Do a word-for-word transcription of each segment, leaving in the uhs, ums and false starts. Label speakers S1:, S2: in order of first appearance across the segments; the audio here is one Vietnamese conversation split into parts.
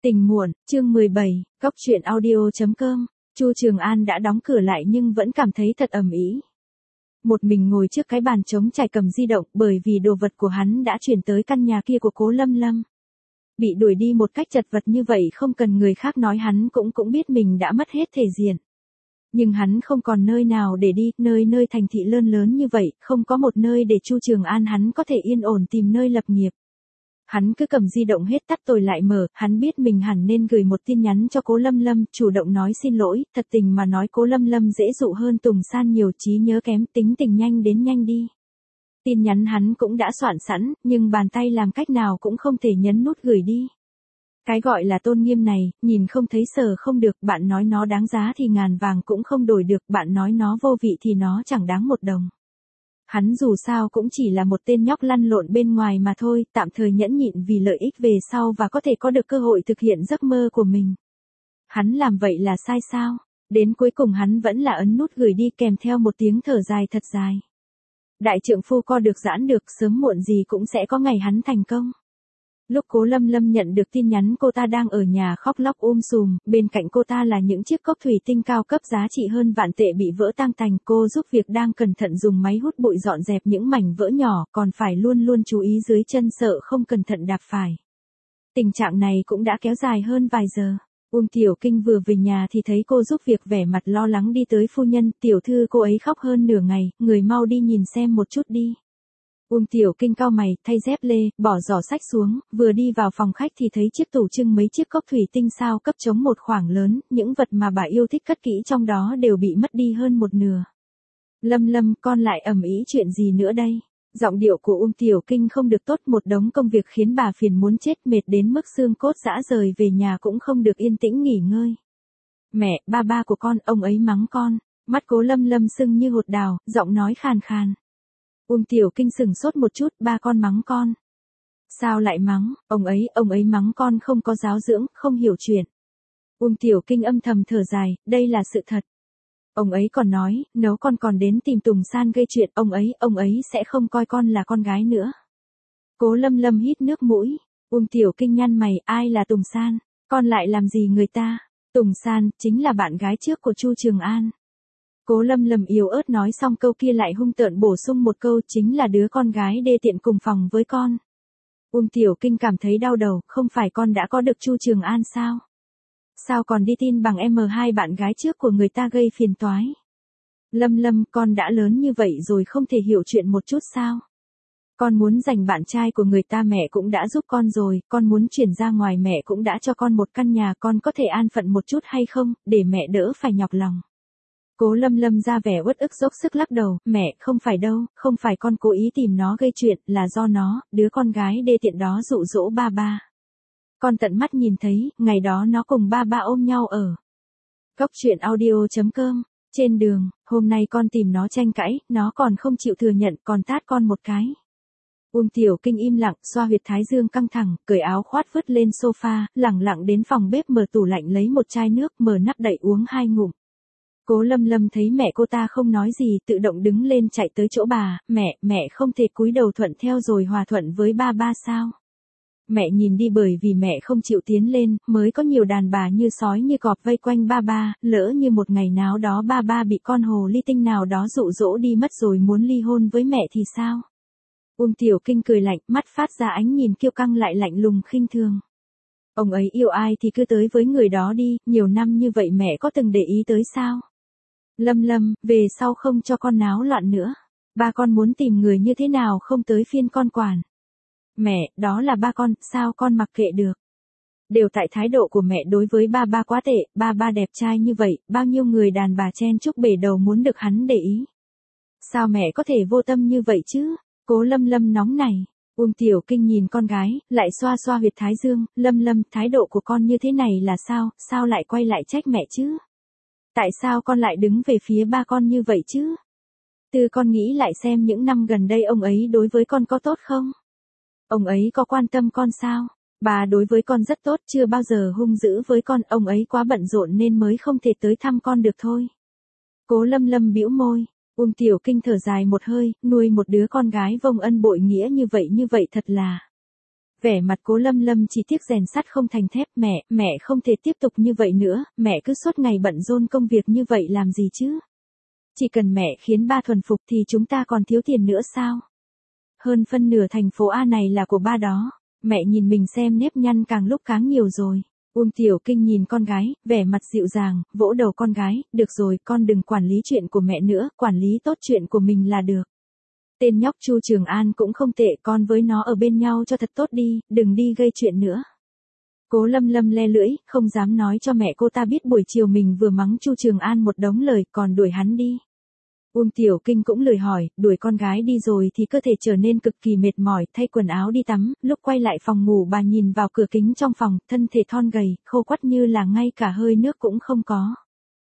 S1: Tình muộn, chương mười bảy, góc truyện audio chấm com. Chu Trường An đã đóng cửa lại nhưng vẫn cảm thấy thật ầm ĩ. Một mình ngồi trước cái bàn trống trải cầm di động bởi vì đồ vật của hắn đã chuyển tới căn nhà kia của Cố Lâm Lâm. Bị đuổi đi một cách chật vật như vậy không cần người khác nói hắn cũng cũng biết mình đã mất hết thể diện. Nhưng hắn không còn nơi nào để đi, nơi nơi thành thị lớn lớn như vậy, không có một nơi để Chu Trường An hắn có thể yên ổn tìm nơi lập nghiệp. Hắn cứ cầm di động hết tắt rồi lại mở, hắn biết mình hẳn nên gửi một tin nhắn cho Cố Lâm Lâm, chủ động nói xin lỗi, thật tình mà nói Cố Lâm Lâm dễ dụ hơn Tùng San nhiều, trí nhớ kém, tính tình nhanh đến nhanh đi. Tin nhắn hắn cũng đã soạn sẵn, nhưng bàn tay làm cách nào cũng không thể nhấn nút gửi đi. Cái gọi là tôn nghiêm này, nhìn không thấy sờ không được, bạn nói nó đáng giá thì ngàn vàng cũng không đổi được, bạn nói nó vô vị thì nó chẳng đáng một đồng. Hắn dù sao cũng chỉ là một tên nhóc lăn lộn bên ngoài mà thôi, tạm thời nhẫn nhịn vì lợi ích về sau và có thể có được cơ hội thực hiện giấc mơ của mình. Hắn làm vậy là sai sao? Đến cuối cùng hắn vẫn là ấn nút gửi đi kèm theo một tiếng thở dài thật dài. Đại trượng phu co được giãn được, sớm muộn gì cũng sẽ có ngày hắn thành công. Lúc Cố Lâm Lâm nhận được tin nhắn cô ta đang ở nhà khóc lóc um sùm, bên cạnh cô ta là những chiếc cốc thủy tinh cao cấp giá trị hơn vạn tệ bị vỡ tang tành, cô giúp việc đang cẩn thận dùng máy hút bụi dọn dẹp những mảnh vỡ nhỏ, còn phải luôn luôn chú ý dưới chân sợ không cẩn thận đạp phải. Tình trạng này cũng đã kéo dài hơn vài giờ. Uông Tiểu Kinh vừa về nhà thì thấy cô giúp việc vẻ mặt lo lắng đi tới phu nhân, tiểu thư cô ấy khóc hơn nửa ngày, người mau đi nhìn xem một chút đi. Uông Tiểu Kinh cau mày, thay dép lê, bỏ giỏ sách xuống, vừa đi vào phòng khách thì thấy chiếc tủ trưng mấy chiếc cốc thủy tinh sao cấp chống một khoảng lớn, những vật mà bà yêu thích cất kỹ trong đó đều bị mất đi hơn một nửa. Lâm Lâm, con lại ầm ĩ chuyện gì nữa đây? Giọng điệu của Uông Tiểu Kinh không được tốt, một đống công việc khiến bà phiền muốn chết, mệt đến mức xương cốt rã rời, về nhà cũng không được yên tĩnh nghỉ ngơi. Mẹ, ba ba của con, ông ấy mắng con. Mắt Cố Lâm Lâm sưng như hột đào, giọng nói khàn khàn. Uông Tiểu Kinh sừng sốt một chút, ba con mắng con. Sao lại mắng, ông ấy, ông ấy mắng con không có giáo dưỡng, không hiểu chuyện. Uông Tiểu Kinh âm thầm thở dài, đây là sự thật. Ông ấy còn nói, nếu con còn đến tìm Tùng San gây chuyện, ông ấy, ông ấy sẽ không coi con là con gái nữa. Cố Lâm Lâm hít nước mũi, Uông Tiểu Kinh nhăn mày, ai là Tùng San, con lại làm gì người ta? Tùng San, chính là bạn gái trước của Chu Trường An. Cố Lâm Lâm yếu ớt nói xong câu kia lại hung tợn bổ sung một câu, chính là đứa con gái đê tiện cùng phòng với con. Uông Tiểu Kinh cảm thấy đau đầu, không phải con đã có được Chu Trường An sao? Sao còn đi tin bằng em hai bạn gái trước của người ta gây phiền toái? Lâm Lâm, con đã lớn như vậy rồi không thể hiểu chuyện một chút sao? Con muốn giành bạn trai của người ta mẹ cũng đã giúp con rồi, con muốn chuyển ra ngoài mẹ cũng đã cho con một căn nhà, con có thể an phận một chút hay không, để mẹ đỡ phải nhọc lòng. Cố Lâm Lâm ra vẻ uất ức dốc sức lắc đầu, mẹ, không phải đâu, không phải con cố ý tìm nó gây chuyện, là do nó, đứa con gái đê tiện đó dụ dỗ ba ba. Con tận mắt nhìn thấy, ngày đó nó cùng ba ba ôm nhau ở góc truyện audio chấm com, trên đường, hôm nay con tìm nó tranh cãi, nó còn không chịu thừa nhận, còn tát con một cái. Uông Tiểu Kinh im lặng, xoa huyệt thái dương căng thẳng, cởi áo khoát vứt lên sofa, lẳng lặng đến phòng bếp mở tủ lạnh lấy một chai nước, mở nắp đậy uống hai ngụm. Cố Lâm Lâm thấy mẹ cô ta không nói gì, tự động đứng lên chạy tới chỗ bà, mẹ, mẹ không thể cúi đầu thuận theo rồi hòa thuận với ba ba sao? Mẹ nhìn đi, bởi vì mẹ không chịu tiến lên, mới có nhiều đàn bà như sói như cọp vây quanh ba ba, lỡ như một ngày nào đó ba ba bị con hồ ly tinh nào đó dụ dỗ đi mất rồi muốn ly hôn với mẹ thì sao? Uông Tiểu Kinh cười lạnh, mắt phát ra ánh nhìn kiêu căng lại lạnh lùng khinh thường. Ông ấy yêu ai thì cứ tới với người đó đi, nhiều năm như vậy mẹ có từng để ý tới sao? Lâm Lâm, về sau không cho con náo loạn nữa. Ba con muốn tìm người như thế nào không tới phiên con quản. Mẹ, đó là ba con, sao con mặc kệ được? Đều tại thái độ của mẹ đối với ba ba quá tệ, ba ba đẹp trai như vậy, bao nhiêu người đàn bà chen chúc bể đầu muốn được hắn để ý. Sao mẹ có thể vô tâm như vậy chứ? Cố Lâm Lâm nóng này. Uông Tiểu Kinh nhìn con gái, lại xoa xoa huyệt thái dương, Lâm Lâm, thái độ của con như thế này là sao, sao lại quay lại trách mẹ chứ? Tại sao con lại đứng về phía ba con như vậy chứ? Từ con nghĩ lại xem những năm gần đây ông ấy đối với con có tốt không? Ông ấy có quan tâm con sao? Bà đối với con rất tốt, chưa bao giờ hung dữ với con, ông ấy quá bận rộn nên mới không thể tới thăm con được thôi. Cố Lâm Lâm bĩu môi, Uông Tiểu Kinh thở dài một hơi, nuôi một đứa con gái vong ân bội nghĩa như vậy như vậy thật là Vẻ mặt Cố Lâm Lâm chỉ tiếc rèn sắt không thành thép, mẹ, mẹ không thể tiếp tục như vậy nữa, mẹ cứ suốt ngày bận rộn công việc như vậy làm gì chứ? Chỉ cần mẹ khiến ba thuần phục thì chúng ta còn thiếu tiền nữa sao? Hơn phân nửa thành phố A này là của ba đó, mẹ nhìn mình xem nếp nhăn càng lúc càng nhiều rồi. Uông Tiểu Kinh nhìn con gái, vẻ mặt dịu dàng, vỗ đầu con gái, được rồi, con đừng quản lý chuyện của mẹ nữa, quản lý tốt chuyện của mình là được. Tên nhóc Chu Trường An cũng không tệ, con với nó ở bên nhau cho thật tốt đi, đừng đi gây chuyện nữa. Cố Lâm Lâm le lưỡi, không dám nói cho mẹ cô ta biết buổi chiều mình vừa mắng Chu Trường An một đống lời, còn đuổi hắn đi. Uông Tiểu Kinh cũng lười hỏi, đuổi con gái đi rồi thì cơ thể trở nên cực kỳ mệt mỏi, thay quần áo đi tắm, lúc quay lại phòng ngủ bà nhìn vào cửa kính trong phòng, thân thể thon gầy, khô quắt như là ngay cả hơi nước cũng không có.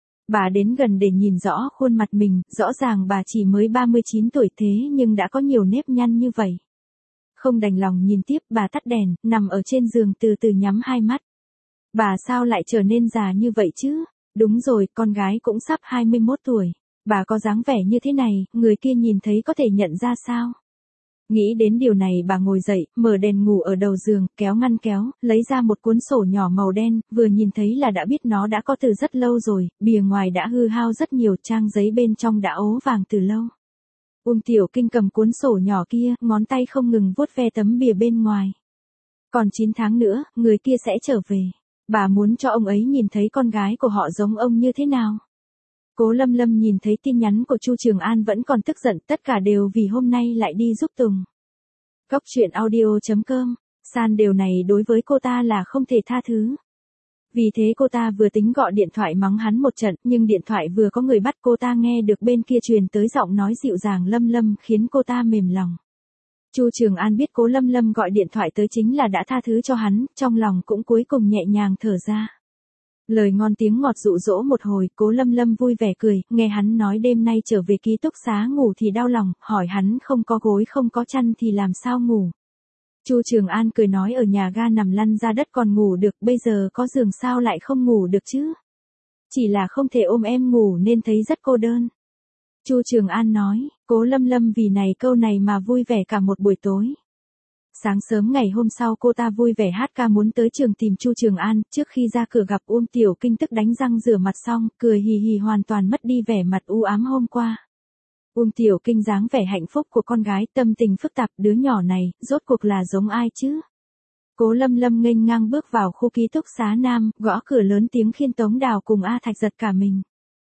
S1: Bà đến gần để nhìn rõ khuôn mặt mình, rõ ràng bà chỉ mới ba mươi chín tuổi thế nhưng đã có nhiều nếp nhăn như vậy. Không đành lòng nhìn tiếp, bà tắt đèn, nằm ở trên giường từ từ nhắm hai mắt. Bà sao lại trở nên già như vậy chứ? Đúng rồi, con gái cũng sắp hai mươi mốt tuổi. Bà có dáng vẻ như thế này, người kia nhìn thấy có thể nhận ra sao? Nghĩ đến điều này bà ngồi dậy, mở đèn ngủ ở đầu giường, kéo ngăn kéo, lấy ra một cuốn sổ nhỏ màu đen, vừa nhìn thấy là đã biết nó đã có từ rất lâu rồi, bìa ngoài đã hư hao rất nhiều, trang giấy bên trong đã ố vàng từ lâu. Uông Tiểu Kinh cầm cuốn sổ nhỏ kia, ngón tay không ngừng vuốt ve tấm bìa bên ngoài. Còn chín tháng nữa, người kia sẽ trở về. Bà muốn cho ông ấy nhìn thấy con gái của họ giống ông như thế nào. Cố Lâm Lâm nhìn thấy tin nhắn của Chu Trường An vẫn còn tức giận, tất cả đều vì hôm nay lại đi giúp Tùng. Góc truyện audio chấm com, san điều này đối với cô ta là không thể tha thứ. Vì thế cô ta vừa tính gọi điện thoại mắng hắn một trận, nhưng điện thoại vừa có người bắt cô ta nghe được bên kia truyền tới giọng nói dịu dàng Lâm Lâm khiến cô ta mềm lòng. Chu Trường An biết Cố Lâm Lâm gọi điện thoại tới chính là đã tha thứ cho hắn, trong lòng cũng cuối cùng nhẹ nhàng thở ra. Lời ngon tiếng ngọt dụ dỗ một hồi, Cố Lâm Lâm vui vẻ cười, nghe hắn nói đêm nay trở về ký túc xá ngủ thì đau lòng, hỏi hắn không có gối không có chăn thì làm sao ngủ. Chu Trường An cười nói ở nhà ga nằm lăn ra đất còn ngủ được, bây giờ có giường sao lại không ngủ được chứ? Chỉ là không thể ôm em ngủ nên thấy rất cô đơn. Chu Trường An nói, Cố Lâm Lâm vì này câu này mà vui vẻ cả một buổi tối. Sáng sớm ngày hôm sau cô ta vui vẻ hát ca muốn tới trường tìm Chu Trường An, trước khi ra cửa gặp Uông Tiểu Kinh tức đánh răng rửa mặt xong, cười hì hì hoàn toàn mất đi vẻ mặt u ám hôm qua. Uông Tiểu Kinh dáng vẻ hạnh phúc của con gái, tâm tình phức tạp, đứa nhỏ này, rốt cuộc là giống ai chứ? Cố Lâm Lâm nghênh ngang bước vào khu ký túc xá nam, gõ cửa lớn tiếng khiến Tống Đào cùng A Thạch giật cả mình.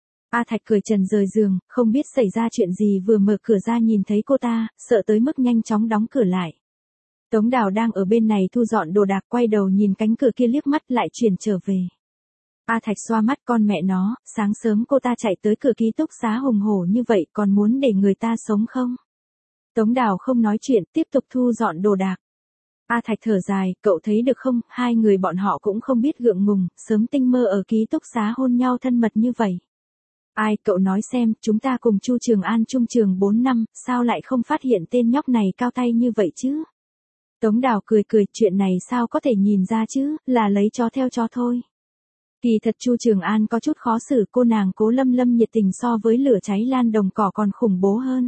S1: A Thạch cười trần rời giường, không biết xảy ra chuyện gì vừa mở cửa ra nhìn thấy cô ta, sợ tới mức nhanh chóng đóng cửa lại. Tống Đào đang ở bên này thu dọn đồ đạc quay đầu nhìn cánh cửa kia liếc mắt lại chuyển trở về. A Thạch xoa mắt con mẹ nó, sáng sớm cô ta chạy tới cửa ký túc xá hùng hổ như vậy còn muốn để người ta sống không? Tống Đào không nói chuyện, tiếp tục thu dọn đồ đạc. A Thạch thở dài, cậu thấy được không, hai người bọn họ cũng không biết gượng ngùng, sớm tinh mơ ở ký túc xá hôn nhau thân mật như vậy. Ai, cậu nói xem, chúng ta cùng Chu Trường An chung trường bốn năm, sao lại không phát hiện tên nhóc này cao tay như vậy chứ? Tống Đào cười cười, chuyện này sao có thể nhìn ra chứ, là lấy chó theo chó thôi. Kỳ thật Chu Trường An có chút khó xử, cô nàng Cố Lâm Lâm nhiệt tình so với lửa cháy lan đồng cỏ còn khủng bố hơn.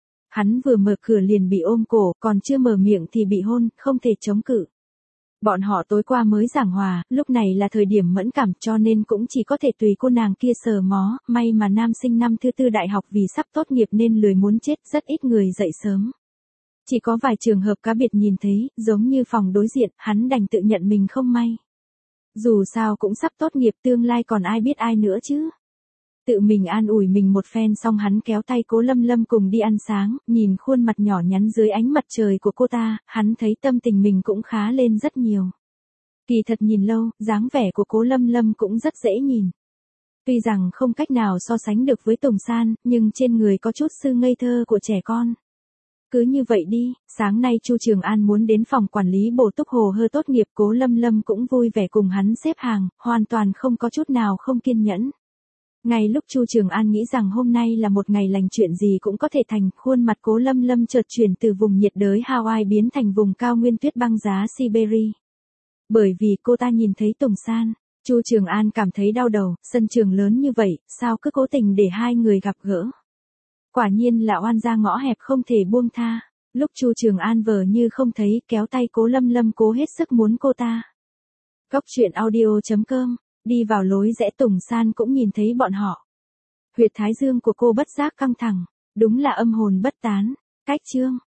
S1: Hắn vừa mở cửa liền bị ôm cổ, còn chưa mở miệng thì bị hôn, không thể chống cự. Bọn họ tối qua mới giảng hòa, lúc này là thời điểm mẫn cảm cho nên cũng chỉ có thể tùy cô nàng kia sờ mó, may mà nam sinh năm thứ tư đại học vì sắp tốt nghiệp nên lười muốn chết, rất ít người dậy sớm. Chỉ có vài trường hợp cá biệt nhìn thấy, giống như phòng đối diện, hắn đành tự nhận mình không may. Dù sao cũng sắp tốt nghiệp, tương lai còn ai biết ai nữa chứ. Tự mình an ủi mình một phen xong hắn kéo tay Cố Lâm Lâm cùng đi ăn sáng, nhìn khuôn mặt nhỏ nhắn dưới ánh mặt trời của cô ta, hắn thấy tâm tình mình cũng khá lên rất nhiều. Kỳ thật nhìn lâu, dáng vẻ của Cố Lâm Lâm cũng rất dễ nhìn. Tuy rằng không cách nào so sánh được với Tùng San, nhưng trên người có chút sự ngây thơ của trẻ con. Cứ như vậy đi, sáng nay Chu Trường An muốn đến phòng quản lý bổ túc hồ hơ tốt nghiệp, Cố Lâm Lâm cũng vui vẻ cùng hắn xếp hàng, hoàn toàn không có chút nào không kiên nhẫn. Ngay lúc Chu Trường An nghĩ rằng hôm nay là một ngày lành chuyện gì cũng có thể thành, khuôn mặt Cố Lâm Lâm chợt chuyển từ vùng nhiệt đới Hawaii biến thành vùng cao nguyên tuyết băng giá Siberia. Bởi vì cô ta nhìn thấy Tùng San, Chu Trường An cảm thấy đau đầu, sân trường lớn như vậy, sao cứ cố tình để hai người gặp gỡ. Quả nhiên là oan gia ngõ hẹp không thể buông tha. Lúc Chu Trường An vờ như không thấy, kéo tay Cố Lâm Lâm cố hết sức muốn cô ta. Cóc truyện audio chấm com, đi vào lối rẽ Tùng San cũng nhìn thấy bọn họ. Huyệt thái dương của cô bất giác căng thẳng, đúng là âm hồn bất tán. Cách chương